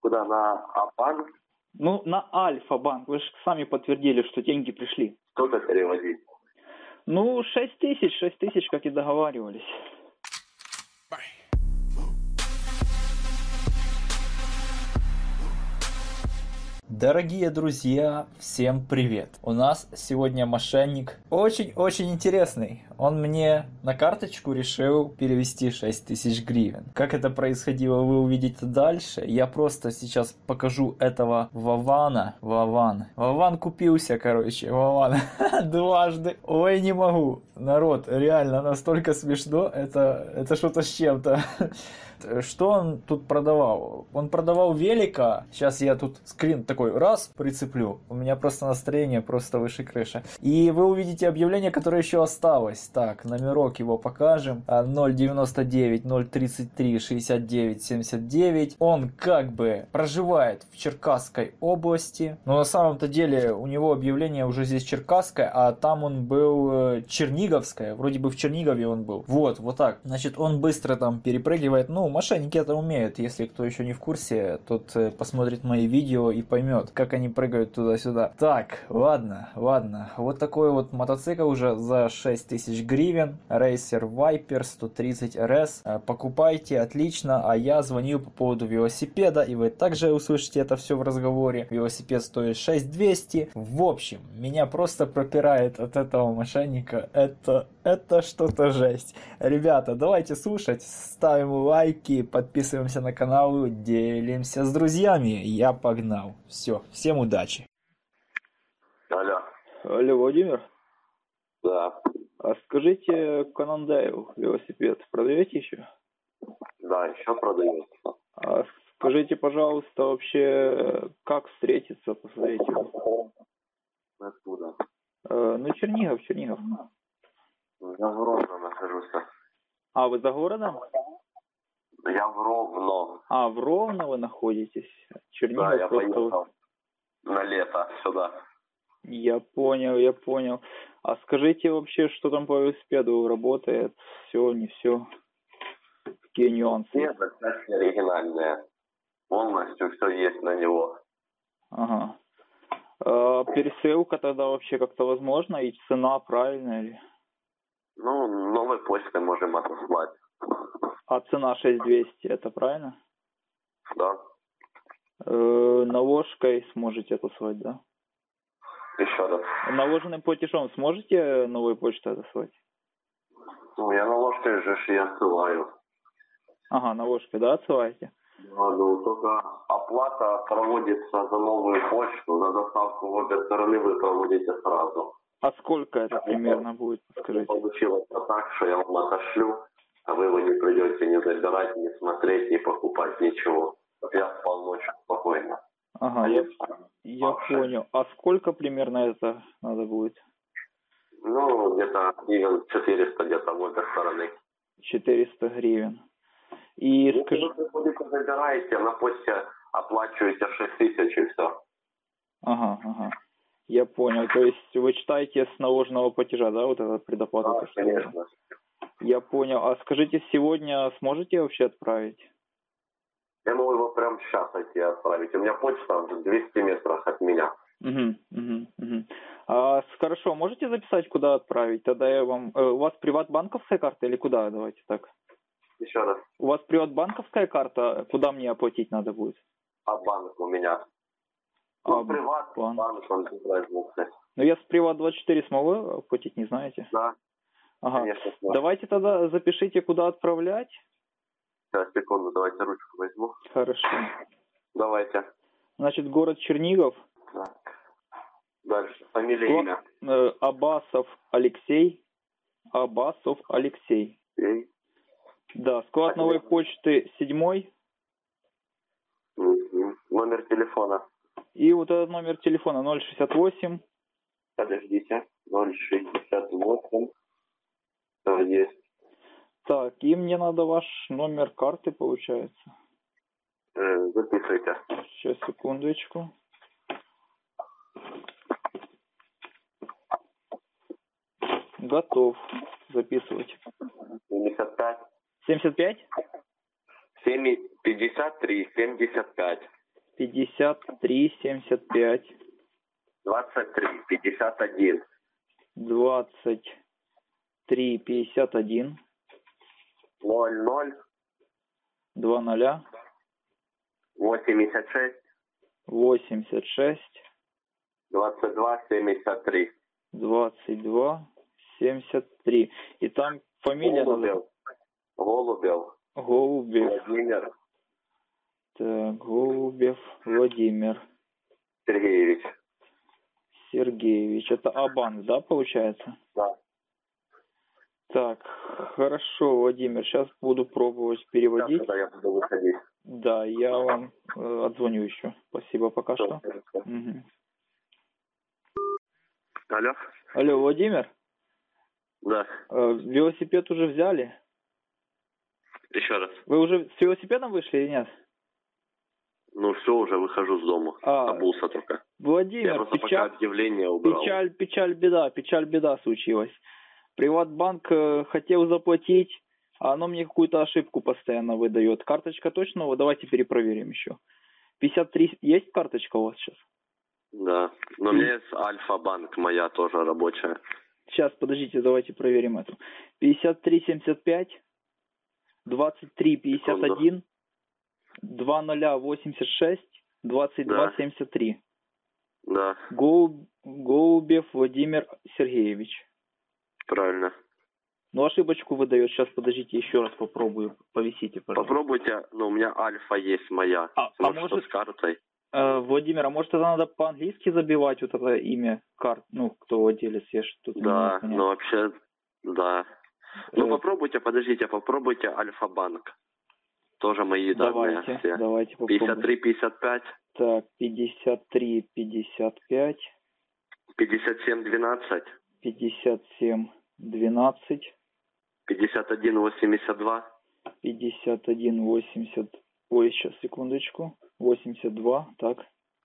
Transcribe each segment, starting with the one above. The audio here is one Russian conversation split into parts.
Куда? На Абанк? Ну, на Альфа-банк. Вы же сами подтвердили, что деньги пришли. Сколько переводить? Ну, 6 тысяч, как и договаривались. Дорогие друзья, всем привет! У нас сегодня мошенник очень-очень интересный. Он мне на карточку решил перевести 6000 гривен. Как это происходило, вы увидите дальше. Я просто сейчас покажу этого Вована. Вован купился, Вован. Дважды. Ой, не могу. Народ, реально настолько смешно. Это что-то с чем-то. Что он тут продавал? Он продавал велика. Сейчас я тут скрин такой раз прицеплю. У меня просто настроение просто выше крыши. И вы увидите объявление, которое еще осталось. Так, номерок его покажем. 099 033 69 79. Он как бы проживает в Черкасской области. Но на самом-то деле у него объявление уже здесь Черкасское, а там он был Черниговское. Вроде бы в Чернигове он был. Вот так. Значит, он быстро там перепрыгивает. Ну, мошенники это умеют. Если кто еще не в курсе, тот посмотрит мои видео и поймет, как они прыгают туда-сюда. Так, ладно. Вот такой вот мотоцикл уже за 6000 гривен. Racer Viper 130 RS. Покупайте, отлично. А я звоню по поводу велосипеда, и вы также услышите это все в разговоре. Велосипед стоит 6200. В общем, меня просто пропирает от этого мошенника. Это что-то жесть. Ребята, давайте слушать, ставим лайки, подписываемся на канал, делимся с друзьями. Я погнал. Все, всем удачи. Алло. Алло, Владимир? Да. А скажите, Канандейл велосипед продаете еще? Да, еще продается. А скажите, пожалуйста, вообще, как встретиться, посмотрите? Откуда? Ну, Чернигов. Я в Ровно нахожусь. А, вы за городом? Я в Ровно. А, в Ровно вы находитесь? Чернигов Да, я просто... поехал на лето сюда. Я понял. А скажите вообще, что там по велосипеду работает? Все, не все? Какие нюансы? Нет, кстати, оригинальная. Полностью все есть на него. Ага. А пересылка тогда вообще как-то возможна? И цена правильная ли? Ну, новой почтой можем отослать. А цена 6200, это правильно? Да. Наложкой сможете отослать, да? Еще раз. Наложенным платежом сможете новой почтой отослать? Ну, я наложкой же и отсылаю. Ага, наложкой, да, отсылаете? Да, ну, только оплата проводится за новую почту. За доставку в обе стороны вы проводите сразу. А сколько это примерно будет, скажите? Получилось так, что я вам отошлю, а вы его не придете не забирать, не смотреть, не покупать, ничего. Я спал ночью спокойно. Ага, я понял. А сколько примерно это надо будет? Ну, где-то 400 где-то в обе стороны. 400 гривен. И если вы будете забираете, на почте оплачиваете 6000 и все. Ага. Я понял. То есть вы читаете с наложенного платежа, да, вот этот предоплату? Да, конечно. Я понял. А скажите, сегодня сможете вообще отправить? Я могу его прямо сейчас идти отправить. У меня почта в 200 метрах от меня. Угу. А, хорошо, можете записать, куда отправить? Тогда я вам... у вас приватбанковская карта или куда? Давайте так. Еще раз. У вас приватбанковская карта? Куда мне оплатить надо будет? А банк у меня. Ну, приватбанк, он разница. Ну, я с Приват24 смогу оплатить, не знаете? Да. Ага. Конечно. Давайте тогда запишите, куда отправлять. Сейчас, секунду, давайте ручку возьму. Хорошо. Давайте. Значит, город Чернигов. Так. Дальше. Фамилия, имя. Абасов Алексей. Окей. Да, склад новой почты 7. Номер телефона. И вот этот номер телефона 068. Подождите. 068. Да, есть. Так, и мне надо ваш номер карты, получается. Записывайте. Сейчас, секундочку. Готов записывать. 75. 75? 53, 75. 53,75. 23,51. 23,51. 00. 20. 86. 86. 22,73. 22,73. И там фамилия... Голубев. Голубев. Владимир Так, Голубев Владимир Сергеевич. Сергеевич. Это Абанк, да, получается? Да. Так, хорошо, Владимир, сейчас буду пробовать переводить. Когда я буду выходить. Да, я вам отзвоню еще. Спасибо пока что. Хорошо. Мгм. Алло? Алло, Владимир, Да. велосипед уже взяли? Еще раз. Вы уже с велосипедом вышли или нет? Ну все, уже выхожу с дома. Обулся только. Я Владимир, просто пока объявление убрал. печаль, беда случилась. Приватбанк хотел заплатить, а оно мне какую-то ошибку постоянно выдает. Карточка точно? Вот давайте перепроверим еще. 53 есть карточка у вас сейчас? Да. Но у меня есть Альфа-банк, моя тоже рабочая. Сейчас, подождите, давайте проверим эту. 53,75, 23,51, 20,86, 22,73. Да. Голубев Владимир Сергеевич. Правильно. Ну, ошибочку выдает. Сейчас, подождите, еще раз попробую. Повисите, пожалуйста. Попробуйте, но у меня Альфа есть моя. Может, с картой? Владимир, а может это надо по-английски забивать вот это имя карт, ну, кто владелец, я что-то Да, не понял. ну вообще, да. Ну попробуйте, попробуйте Альфа-банк. Тоже мои данные все. Давайте попробуем. 53-55. Так, 53-55. 57-12. 57-12. 51-82. 51-80. Ой, сейчас, секундочку. 82, так.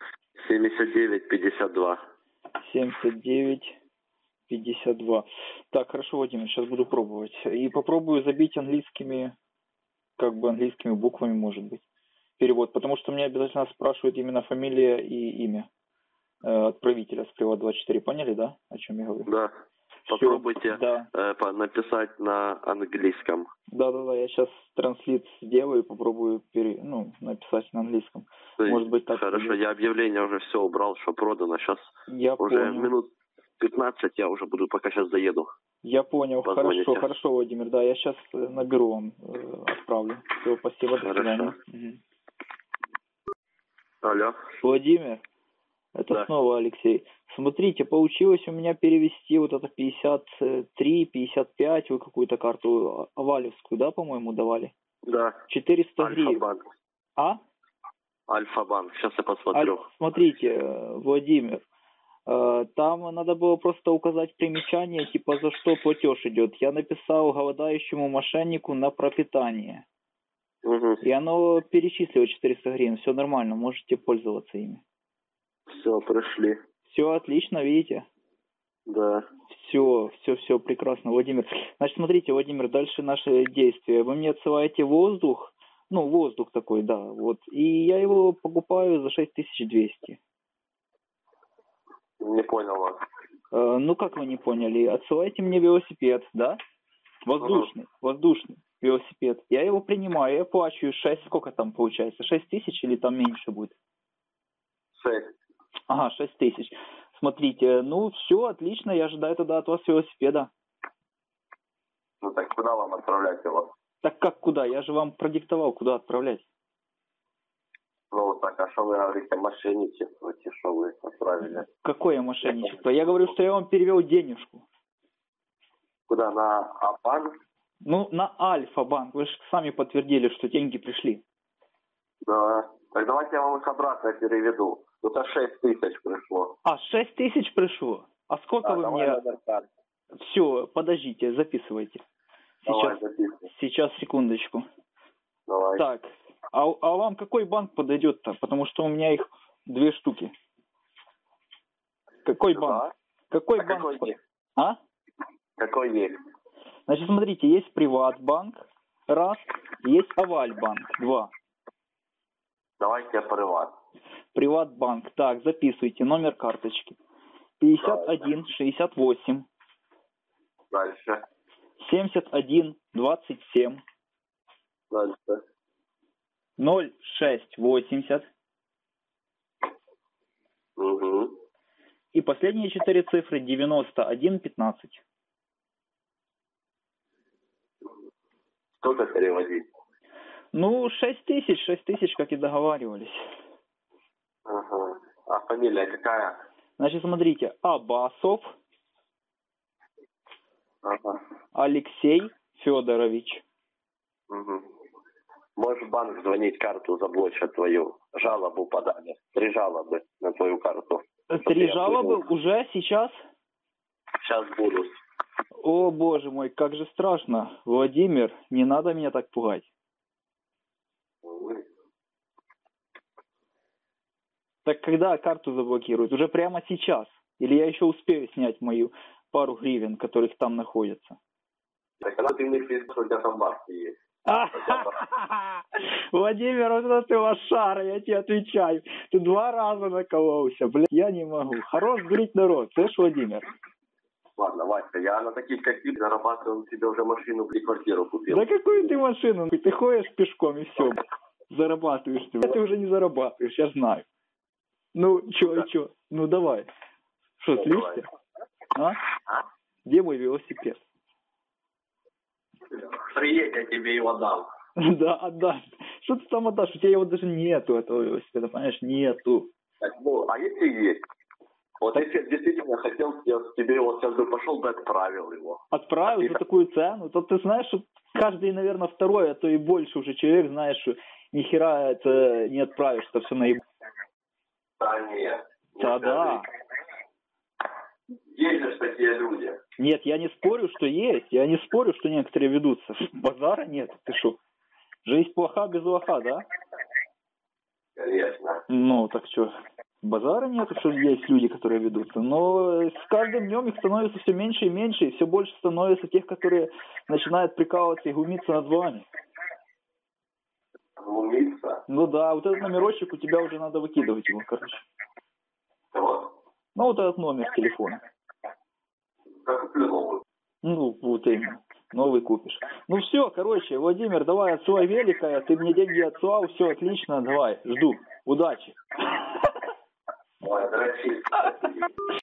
79-52. 79-52. Так, хорошо, Владимир, сейчас буду пробовать. И попробую забить английскими, как бы английскими буквами, может быть, перевод. Потому что меня обязательно спрашивают именно фамилия и имя отправителя с Приват24. Поняли, да, о чем я говорю? Да. Попробуйте написать на английском. Да, я сейчас транслит сделаю и попробую написать на английском. Может быть, так. Хорошо, я объявление уже все убрал, что продано. Сейчас я уже понял. минут 15 я уже буду, пока сейчас заеду. Я понял. Позвоните. Хорошо, Владимир, да, я сейчас наберу вам, отправлю. Все, спасибо, до свидания. Угу. Алло. Владимир, это да. Снова Алексей. Смотрите, получилось у меня перевести вот это 53, 55, вы какую-то карту Авалевскую, да, по-моему, давали? Да. 400 гривен. Альфа-банк. А? Альфа-банк, сейчас я посмотрю. Смотрите, Владимир, там надо было просто указать примечание, типа за что платеж идет. Я написал голодающему мошеннику на пропитание. Угу. И оно перечислило 400 гривен. Все нормально, можете пользоваться ими. Все, пришли. Все отлично, видите? Да. Все прекрасно, Владимир. Значит, смотрите, Владимир, дальше наши действия. Вы мне отсылаете воздух, воздух такой, да, вот, и я его покупаю за 6200. Не понял вас. Как вы не поняли? Отсылайте мне велосипед, да? Воздушный велосипед. Я его принимаю, я плачу 6, сколько там получается? 6000 или там меньше будет? 6. Ага, 6000. Смотрите, все, отлично, я ожидаю тогда от вас велосипеда. Ну так куда вам отправлять его? Так как куда? Я же вам продиктовал, куда отправлять. Ну так, а что вы говорите, мошенничествуете, что вы отправили? Какое мошенничество? Я говорю, что я вам перевел денежку. Куда, на А-банк? На Альфа-банк. Вы же сами подтвердили, что деньги пришли. Да. Так давайте я вам их обратно переведу. Это 6000 пришло. 6000 пришло? А сколько вы мне... Все, подождите, записывайте. Сейчас, секундочку. Давай. Так, а вам какой банк подойдет-то? Потому что у меня их 2 штуки. Какой банк? Какой банк? Какой есть? А? Какой есть? Значит, смотрите, есть Приватбанк, раз, есть Авальбанк, 2. Давайте Приват. Приватбанк. Так, записывайте номер карточки. 51 68 Дальше. 71 27 Дальше. 06 80 Угу. и последние 4 цифры 91 15. Сколько переводить? Ну, 6 тысяч, как и договаривались. Ага. А фамилия какая? Значит, смотрите, Абасов Ага. Алексей Федорович. Угу. Можешь в банк звонить, карту заблочат твою. Жалобу подали. 3 жалобы на твою карту. 3 жалобы уже сейчас? Сейчас будут. О, боже мой, как же страшно. Владимир, не надо меня так пугать. Так когда карту заблокируют? Уже прямо сейчас? Или я еще успею снять мою пару гривен, которых там находятся? Так когда ты мне пишешь, что у тебя там бабки есть? Владимир, вот это ты лошара, я тебе отвечаю. Ты 2 раза накололся, блядь, я не могу. Хорош дурить народ, слышь, Владимир? Ладно, Васька, я на таких, как ты, зарабатываю, себе уже машину и квартиру купил. Да какую ты машину? Ты ходишь пешком и все. Зарабатываешь. Ты уже не зарабатываешь, я знаю. Ну, чё? Ну, давай. Что, слишься? А? Где мой велосипед? Приедь, я тебе его дам. Да, отдашь. Что ты там отдашь? У тебя его даже нету, этого велосипеда, понимаешь? Нету. Так, ну, а если есть? Вот если я действительно хотел, я тебе его сейчас бы пошел бы отправил его. Отправил за такую цену? То ты знаешь, что каждый, наверное, второй, а то и больше уже человек, знаешь, что ни хера это не отправишь, это все наеб... Да нет. Да. Есть же такие люди. Нет, я не спорю, что есть. Я не спорю, что некоторые ведутся. Базара нет. Ты что? Жизнь плоха без лоха, да? Конечно. Ну, так что, базара нет, что есть люди, которые ведутся. Но с каждым днем их становится все меньше и меньше, и все больше становится тех, которые начинают прикалываться и глумиться над вами. Глумиться? Ну да, вот этот номерочек у тебя уже надо выкидывать его, короче. Вот. Ну, вот этот номер телефона. Как куплю новый. Ну, вот именно. Новый купишь. Ну все, короче, Владимир, давай отсылай велика, ты мне деньги отсылал, все отлично, давай, жду. Удачи. Ой, дрочить.